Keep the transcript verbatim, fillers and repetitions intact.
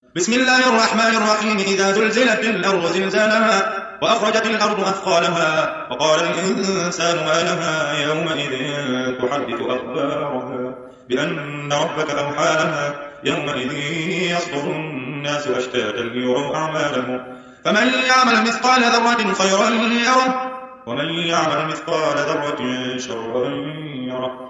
بسم الله الرحمن الرحيم. إذا زلزلت الأرض زلزالها وأخرجت الأرض أثقالها وقال الإنسان ما لها يومئذ تحدث أخبارها بأن ربك أوحى لها يومئذ يصدر الناس أشتاتا ليروا أعمالهم فمن يعمل مثقال ذرة خيرا يره ومن يعمل مثقال ذرة شرا يره.